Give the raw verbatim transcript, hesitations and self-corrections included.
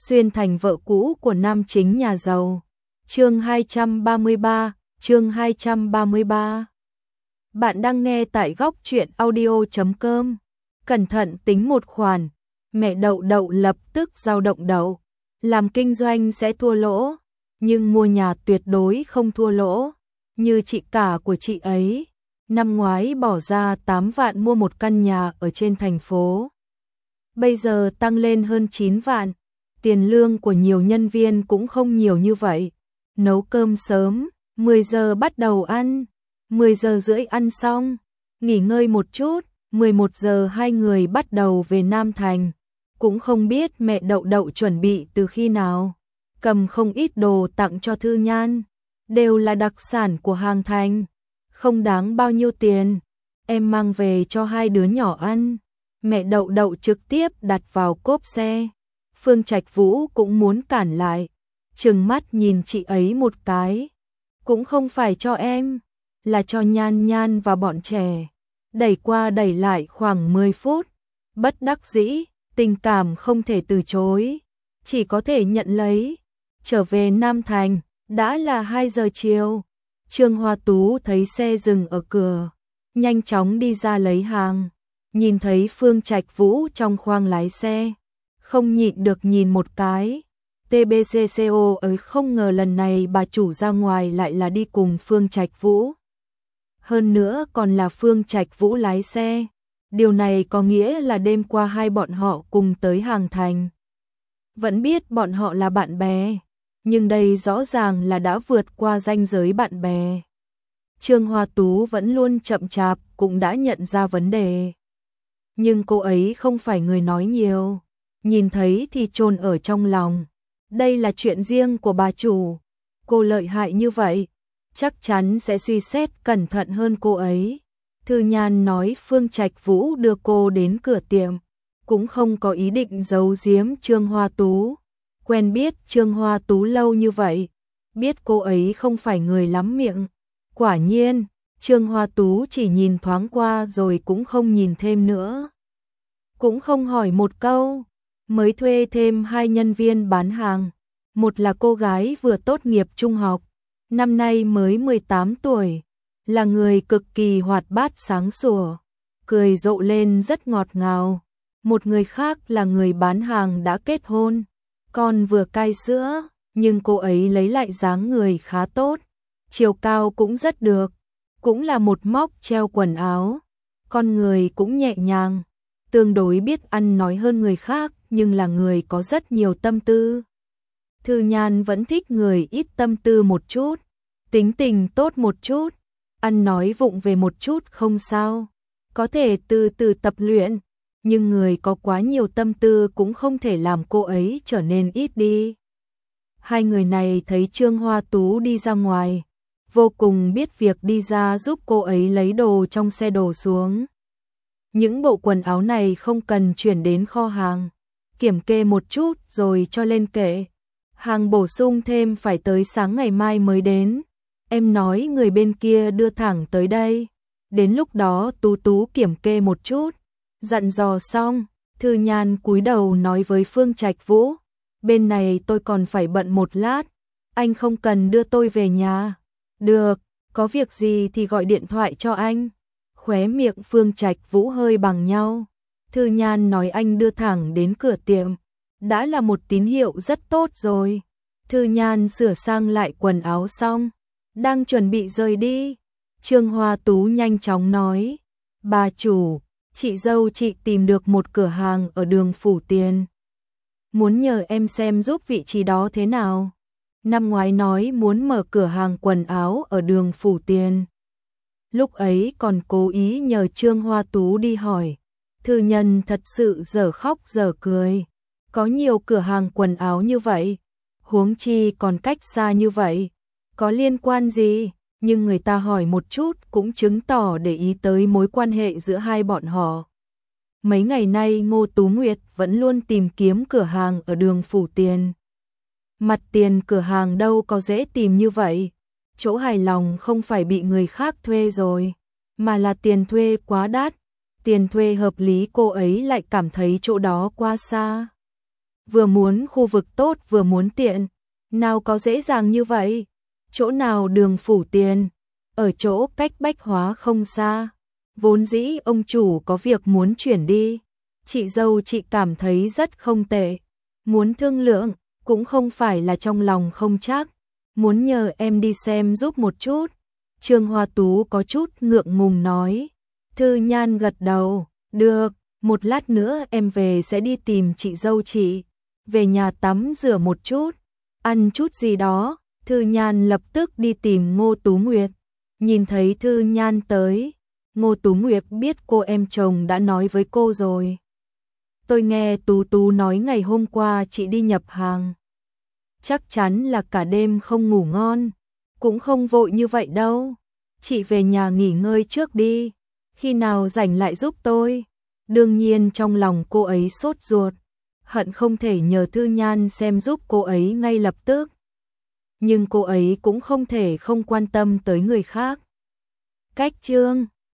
xuyên thành vợ cũ của nam chính nhà giàu. Chương hai trăm ba mươi ba, chương hai trăm ba mươi ba. Bạn đang nghe tại góc truyện audio chấm com. Cẩn thận tính một khoản, mẹ Đậu Đậu lập tức dao động đầu. Làm kinh doanh sẽ thua lỗ, nhưng mua nhà tuyệt đối không thua lỗ. Như chị cả của chị ấy, năm ngoái bỏ ra tám vạn mua một căn nhà ở trên thành phố. Bây giờ tăng lên hơn chín vạn, tiền lương của nhiều nhân viên cũng không nhiều như vậy. Nấu cơm sớm, mười giờ bắt đầu ăn, mười giờ rưỡi ăn xong, nghỉ ngơi một chút, mười một giờ hai người bắt đầu về Nam Thành. Cũng không biết mẹ Đậu Đậu chuẩn bị từ khi nào, cầm không ít đồ tặng cho Thư Nhan, đều là đặc sản của Hàng Thành, không đáng bao nhiêu tiền, em mang về cho hai đứa nhỏ ăn. Mẹ Đậu Đậu trực tiếp đặt vào cốp xe. Phương Trạch Vũ cũng muốn cản lại, trừng mắt nhìn chị ấy một cái. Cũng không phải cho em, là cho Nhan Nhan và bọn trẻ. Đẩy qua đẩy lại khoảng mười phút, bất đắc dĩ, tình cảm không thể từ chối, chỉ có thể nhận lấy. Trở về Nam Thành, đã là hai giờ chiều. Trương Hoa Tú thấy xe dừng ở cửa, nhanh chóng đi ra lấy hàng. Nhìn thấy Phương Trạch Vũ trong khoang lái xe, không nhịn được nhìn một cái. tê bê xê xê o ấy, không ngờ lần này bà chủ ra ngoài lại là đi cùng Phương Trạch Vũ. Hơn nữa còn là Phương Trạch Vũ lái xe. Điều này có nghĩa là đêm qua hai bọn họ cùng tới Hàng Thành. Vẫn biết bọn họ là bạn bè, nhưng đây rõ ràng là đã vượt qua ranh giới bạn bè. Trương Hoa Tú vẫn luôn chậm chạp, cũng đã nhận ra vấn đề. Nhưng cô ấy không phải người nói nhiều, nhìn thấy thì chôn ở trong lòng. Đây là chuyện riêng của bà chủ, cô lợi hại như vậy, chắc chắn sẽ suy xét cẩn thận hơn cô ấy. Thư Nhan nói Phương Trạch Vũ đưa cô đến cửa tiệm, cũng không có ý định giấu giếm Trương Hoa Tú. Quen biết Trương Hoa Tú lâu như vậy, biết cô ấy không phải người lắm miệng. Quả nhiên, Trương Hoa Tú chỉ nhìn thoáng qua rồi cũng không nhìn thêm nữa. Cũng không hỏi một câu, mới thuê thêm hai nhân viên bán hàng. Một là cô gái vừa tốt nghiệp trung học, năm nay mới mười tám tuổi, là người cực kỳ hoạt bát sáng sủa, cười rộ lên rất ngọt ngào. Một người khác là người bán hàng đã kết hôn, con vừa cai sữa, nhưng cô ấy lấy lại dáng người khá tốt, chiều cao cũng rất được, cũng là một móc treo quần áo, con người cũng nhẹ nhàng, tương đối biết ăn nói hơn người khác, nhưng là người có rất nhiều tâm tư. Thư Nhan vẫn thích người ít tâm tư một chút, tính tình tốt một chút, ăn nói vụng về một chút không sao, có thể từ từ tập luyện, nhưng người có quá nhiều tâm tư cũng không thể làm cô ấy trở nên ít đi. Hai người này thấy Trương Hoa Tú đi ra ngoài, vô cùng biết việc đi ra giúp cô ấy lấy đồ trong xe đổ xuống. Những bộ quần áo này không cần chuyển đến kho hàng, kiểm kê một chút rồi cho lên kệ. Hàng bổ sung thêm phải tới sáng ngày mai mới đến. Em nói người bên kia đưa thẳng tới đây. Đến lúc đó Tú Tú kiểm kê một chút. Dặn dò xong, Thư Nhan cúi đầu nói với Phương Trạch Vũ. Bên này tôi còn phải bận một lát. Anh không cần đưa tôi về nhà. Được, có việc gì thì gọi điện thoại cho anh. Khóe miệng Phương Trạch Vũ hơi bằng nhau. Thư Nhan nói anh đưa thẳng đến cửa tiệm, đã là một tín hiệu rất tốt rồi. Thư Nhan sửa sang lại quần áo xong, đang chuẩn bị rời đi. Trương Hoa Tú nhanh chóng nói, bà chủ, chị dâu chị tìm được một cửa hàng ở đường Phủ Tiền. Muốn nhờ em xem giúp vị trí đó thế nào. Năm ngoái nói muốn mở cửa hàng quần áo ở đường Phủ Tiền. Lúc ấy còn cố ý nhờ Trương Hoa Tú đi hỏi. Thư Nhân thật sự dở khóc dở cười. Có nhiều cửa hàng quần áo như vậy, huống chi còn cách xa như vậy, có liên quan gì, nhưng người ta hỏi một chút cũng chứng tỏ để ý tới mối quan hệ giữa hai bọn họ. Mấy ngày nay Ngô Tú Nguyệt vẫn luôn tìm kiếm cửa hàng ở đường Phủ Tiền. Mặt tiền cửa hàng đâu có dễ tìm như vậy, chỗ hài lòng không phải bị người khác thuê rồi, mà là tiền thuê quá đắt, tiền thuê hợp lý cô ấy lại cảm thấy chỗ đó quá xa. vừa muốn khu vực tốt vừa muốn tiện, nào có dễ dàng như vậy, chỗ nào đường phủ tiền, ở chỗ cách Bách Hóa không xa, vốn dĩ ông chủ có việc muốn chuyển đi, chị dâu chị cảm thấy rất không tệ, muốn thương lượng, cũng không phải là trong lòng không chắc, muốn nhờ em đi xem giúp một chút. Trương Hoa Tú có chút ngượng ngùng nói. Thư Nhan gật đầu, được, một lát nữa em về sẽ đi tìm chị dâu chị, về nhà tắm rửa một chút, ăn chút gì đó. Thư Nhan lập tức đi tìm Ngô Tú Nguyệt, nhìn thấy Thư Nhan tới, Ngô Tú Nguyệt biết cô em chồng đã nói với cô rồi. Tôi nghe Tú Tú nói ngày hôm qua chị đi nhập hàng. Chắc chắn là cả đêm không ngủ ngon, cũng không vội như vậy đâu. Chị về nhà nghỉ ngơi trước đi, khi nào rảnh lại giúp tôi. Đương nhiên trong lòng cô ấy sốt ruột, hận không thể nhờ Thư Nhan xem giúp cô ấy ngay lập tức. Nhưng cô ấy cũng không thể không quan tâm tới người khác. Cách chương